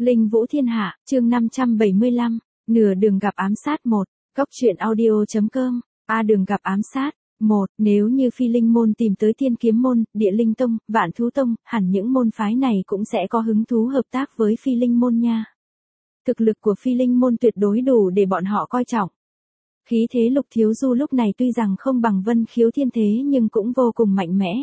Linh Vũ Thiên Hạ, chương 575, nửa đường gặp ám sát 1, Cóc truyện audio.com, đường gặp ám sát, 1, nếu như Phi Linh môn tìm tới Thiên Kiếm môn, Địa Linh tông, Vạn Thú tông, hẳn những môn phái này cũng sẽ có hứng thú hợp tác với Phi Linh môn nha. Thực lực của Phi Linh môn tuyệt đối đủ để bọn họ coi trọng. Khí thế Lục Thiếu Du lúc này tuy rằng không bằng Vân Khiếu Thiên thế nhưng cũng vô cùng mạnh mẽ.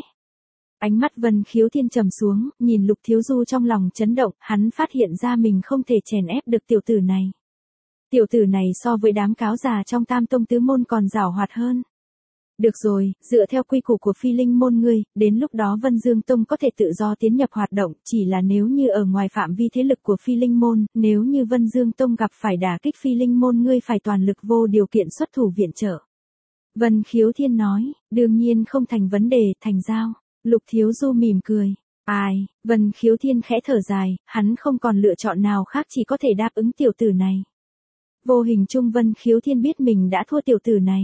Ánh mắt Vân Khiếu Thiên trầm xuống, nhìn Lục Thiếu Du trong lòng chấn động, hắn phát hiện ra mình không thể chèn ép được tiểu tử này. Tiểu tử này so với đám cáo già trong Tam tông tứ môn còn giàu hoạt hơn. Được rồi, dựa theo quy củ của Phi Linh môn ngươi, đến lúc đó Vân Dương tông có thể tự do tiến nhập hoạt động, chỉ là nếu như ở ngoài phạm vi thế lực của Phi Linh môn, nếu như Vân Dương tông gặp phải đả kích Phi Linh môn ngươi phải toàn lực vô điều kiện xuất thủ viện trợ. Vân Khiếu Thiên nói, đương nhiên không thành vấn đề, thành giao. Lục Thiếu Du mỉm cười. Vân Khiếu Thiên khẽ thở dài, hắn không còn lựa chọn nào khác chỉ có thể đáp ứng tiểu tử này. Vô hình chung Vân Khiếu Thiên biết mình đã thua tiểu tử này.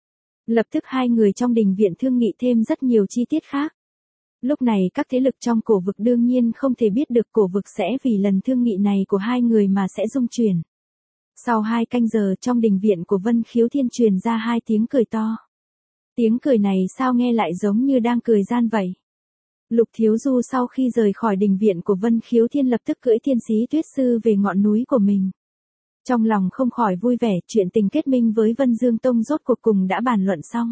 Lập tức hai người trong đình viện thương nghị thêm rất nhiều chi tiết khác. Lúc này các thế lực trong cổ vực đương nhiên không thể biết được cổ vực sẽ vì lần thương nghị này của hai người mà sẽ rung chuyển. Sau 2 canh giờ trong đình viện của Vân Khiếu Thiên truyền ra 2 tiếng cười to. Tiếng cười này sao nghe lại giống như đang cười gian vậy. Lục Thiếu Du sau khi rời khỏi đình viện của Vân Khiếu Thiên lập tức cưỡi Thiên Sĩ Tuyết Sư về ngọn núi của mình. Trong lòng không khỏi vui vẻ, chuyện tình kết minh với Vân Dương Tông rốt cuộc cùng đã bàn luận xong.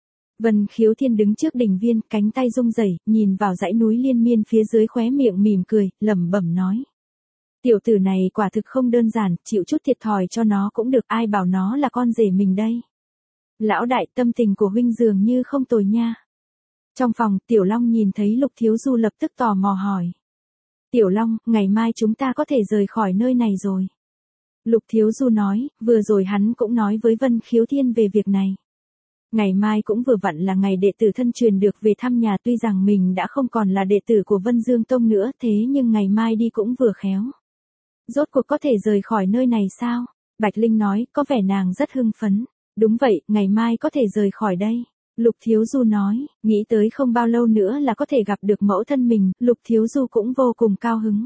Vân Khiếu Thiên đứng trước đình viên, cánh tay rung rẩy, nhìn vào dãy núi liên miên phía dưới khóe miệng mỉm cười, lẩm bẩm nói. Tiểu tử này quả thực không đơn giản, chịu chút thiệt thòi cho nó cũng được, ai bảo nó là con rể mình đây. Lão đại, tâm tình của huynh dường như không tồi nha. Trong phòng, Tiểu Long nhìn thấy Lục Thiếu Du lập tức tò mò hỏi. Tiểu Long, ngày mai chúng ta có thể rời khỏi nơi này rồi. Lục Thiếu Du nói, vừa rồi hắn cũng nói với Vân Khiếu Thiên về việc này. Ngày mai cũng vừa vặn là ngày đệ tử thân truyền được về thăm nhà, tuy rằng mình đã không còn là đệ tử của Vân Dương Tông nữa, thế nhưng ngày mai đi cũng vừa khéo. Rốt cuộc có thể rời khỏi nơi này sao? Bạch Linh nói, có vẻ nàng rất hưng phấn. Đúng vậy, ngày mai có thể rời khỏi đây. Lục Thiếu Du nói, nghĩ tới không bao lâu nữa là có thể gặp được mẫu thân mình, Lục Thiếu Du cũng vô cùng cao hứng.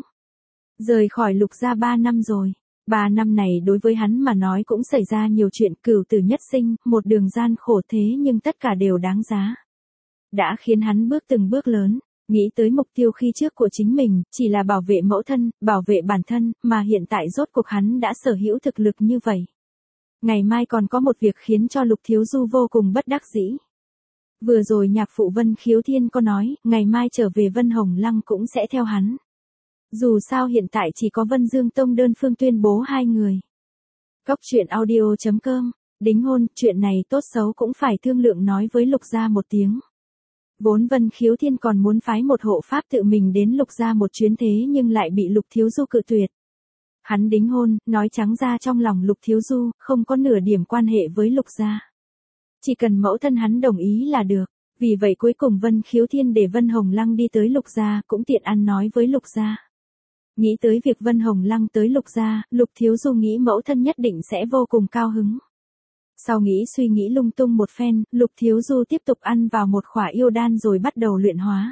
Rời khỏi Lục gia 3 năm rồi. 3 năm này đối với hắn mà nói cũng xảy ra nhiều chuyện, cửu tử nhất sinh, một đường gian khổ, thế nhưng tất cả đều đáng giá. Đã khiến hắn bước từng bước lớn, nghĩ tới mục tiêu khi trước của chính mình, chỉ là bảo vệ mẫu thân, bảo vệ bản thân, mà hiện tại rốt cuộc hắn đã sở hữu thực lực như vậy. Ngày mai còn có một việc khiến cho Lục Thiếu Du vô cùng bất đắc dĩ. Vừa rồi nhạc phụ Vân Khiếu Thiên có nói, ngày mai trở về Vân Hồng Lăng cũng sẽ theo hắn. Dù sao hiện tại chỉ có Vân Dương Tông đơn phương tuyên bố 2 người. Cóc truyện audio.com, đính hôn, chuyện này tốt xấu cũng phải thương lượng nói với Lục gia một tiếng. Vốn Vân Khiếu Thiên còn muốn phái một hộ pháp tự mình đến Lục gia một chuyến thế nhưng lại bị Lục Thiếu Du cự tuyệt. Hắn đính hôn, nói trắng ra trong lòng Lục Thiếu Du, không có nửa điểm quan hệ với Lục gia. Chỉ cần mẫu thân hắn đồng ý là được, vì vậy cuối cùng Vân Khiếu Thiên để Vân Hồng Lăng đi tới Lục gia, cũng tiện ăn nói với Lục gia. Nghĩ tới việc Vân Hồng Lăng tới Lục gia, Lục Thiếu Du nghĩ mẫu thân nhất định sẽ vô cùng cao hứng. Sau suy nghĩ lung tung một phen, Lục Thiếu Du tiếp tục ăn vào một khỏa yêu đan rồi bắt đầu luyện hóa.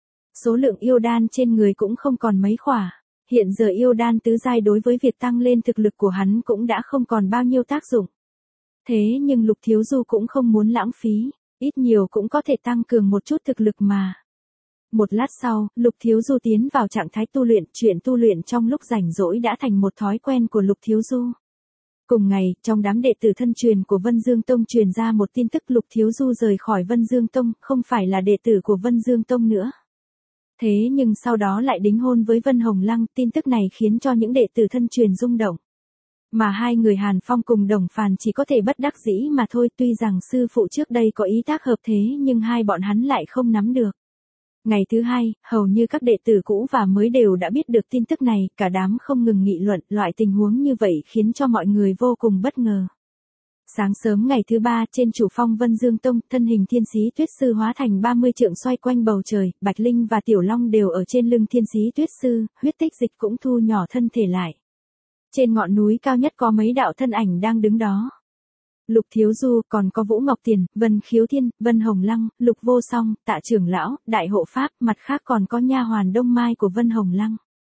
Số lượng yêu đan trên người cũng không còn mấy khỏa. Hiện giờ yêu đan tứ giai đối với việc tăng lên thực lực của hắn cũng đã không còn bao nhiêu tác dụng. Thế nhưng Lục Thiếu Du cũng không muốn lãng phí, ít nhiều cũng có thể tăng cường một chút thực lực mà. Một lát sau, Lục Thiếu Du tiến vào trạng thái tu luyện, chuyện tu luyện trong lúc rảnh rỗi đã thành một thói quen của Lục Thiếu Du. Cùng ngày, trong đám đệ tử thân truyền của Vân Dương Tông truyền ra một tin tức Lục Thiếu Du rời khỏi Vân Dương Tông, không phải là đệ tử của Vân Dương Tông nữa. Thế nhưng sau đó lại đính hôn với Vân Hồng Lăng, tin tức này khiến cho những đệ tử thân truyền rung động. Mà hai người Hàn Phong cùng Đồng Phàn chỉ có thể bất đắc dĩ mà thôi, tuy rằng sư phụ trước đây có ý tác hợp thế nhưng hai bọn hắn lại không nắm được. Ngày thứ hai, hầu như các đệ tử cũ và mới đều đã biết được tin tức này, cả đám không ngừng nghị luận, loại tình huống như vậy khiến cho mọi người vô cùng bất ngờ. Sáng sớm ngày thứ 3, trên chủ phong Vân Dương Tông, thân hình Thiên Sĩ Tuyết Sư hóa thành 30 trượng xoay quanh bầu trời, Bạch Linh và Tiểu Long đều ở trên lưng Thiên Sĩ Tuyết Sư, huyết tích dịch cũng thu nhỏ thân thể lại. Trên ngọn núi cao nhất có mấy đạo thân ảnh đang đứng đó. Lục Thiếu Du, còn có Vũ Ngọc Tiền, Vân Khiếu Thiên, Vân Hồng Lăng, Lục Vô Song, Tạ trưởng lão, Đại hộ pháp, mặt khác còn có nha hoàn Đông Mai của Vân Hồng Lăng.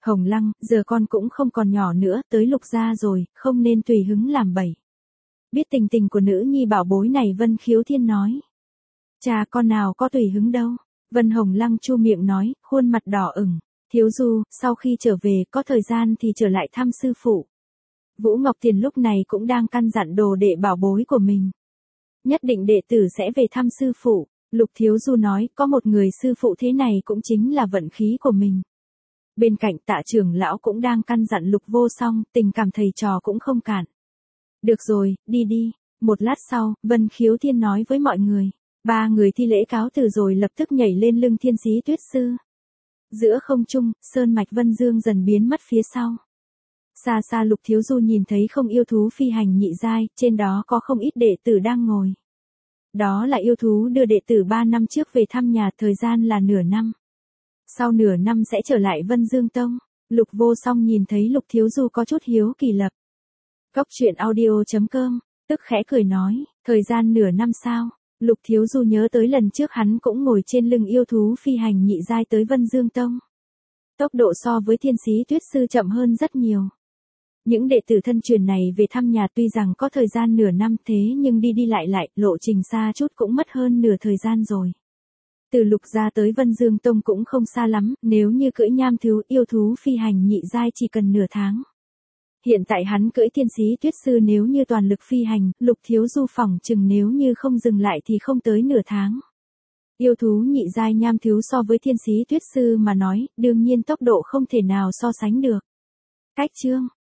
Hồng Lăng, giờ con cũng không còn nhỏ nữa, tới Lục gia rồi, không nên tùy hứng làm bậy. Biết tình tình của nữ nhi bảo bối này Vân Khiếu Thiên nói. Cha con nào có tùy hứng đâu. Vân Hồng Lăng chu miệng nói, khuôn mặt đỏ ửng. Thiếu Du, sau khi trở về có thời gian thì trở lại thăm sư phụ. Vũ Ngọc Tiền lúc này cũng đang căn dặn đồ đệ bảo bối của mình. Nhất định đệ tử sẽ về thăm sư phụ. Lục Thiếu Du nói, có một người sư phụ thế này cũng chính là vận khí của mình. Bên cạnh Tạ trưởng lão cũng đang căn dặn Lục Vô Song, tình cảm thầy trò cũng không cản. Được rồi, đi đi. Một lát sau, Vân Khiếu Thiên nói với mọi người. 3 người thi lễ cáo từ rồi lập tức nhảy lên lưng Thiên Sĩ Tuyết Sư. Giữa không trung, sơn mạch Vân Dương dần biến mất phía sau. Xa xa Lục Thiếu Du nhìn thấy không yêu thú phi hành nhị giai, trên đó có không ít đệ tử đang ngồi. Đó là yêu thú đưa đệ tử 3 năm trước về thăm nhà, thời gian là nửa năm. Sau nửa năm sẽ trở lại Vân Dương Tông. Lục Vô Song nhìn thấy Lục Thiếu Du có chút hiếu kỳ lập. Cốc truyện audio.com, tức khẽ cười nói, thời gian nửa năm sao? Lục Thiếu Du nhớ tới lần trước hắn cũng ngồi trên lưng yêu thú phi hành nhị giai tới Vân Dương Tông. Tốc độ so với Thiên Sĩ Tuyết Sư chậm hơn rất nhiều. Những đệ tử thân truyền này về thăm nhà tuy rằng có thời gian nửa năm thế nhưng đi đi lại, lộ trình xa chút cũng mất hơn nửa thời gian rồi. Từ Lục gia tới Vân Dương Tông cũng không xa lắm, nếu như cưỡi nham thú yêu thú phi hành nhị giai chỉ cần nửa tháng. Hiện tại hắn cưỡi Thiên Sĩ Tuyết Sư nếu như toàn lực phi hành, Lục Thiếu Du phỏng chừng nếu như không dừng lại thì không tới nửa tháng. Yêu thú nhị giai nham thú so với Thiên Sĩ Tuyết Sư mà nói, đương nhiên tốc độ không thể nào so sánh được. Cách chương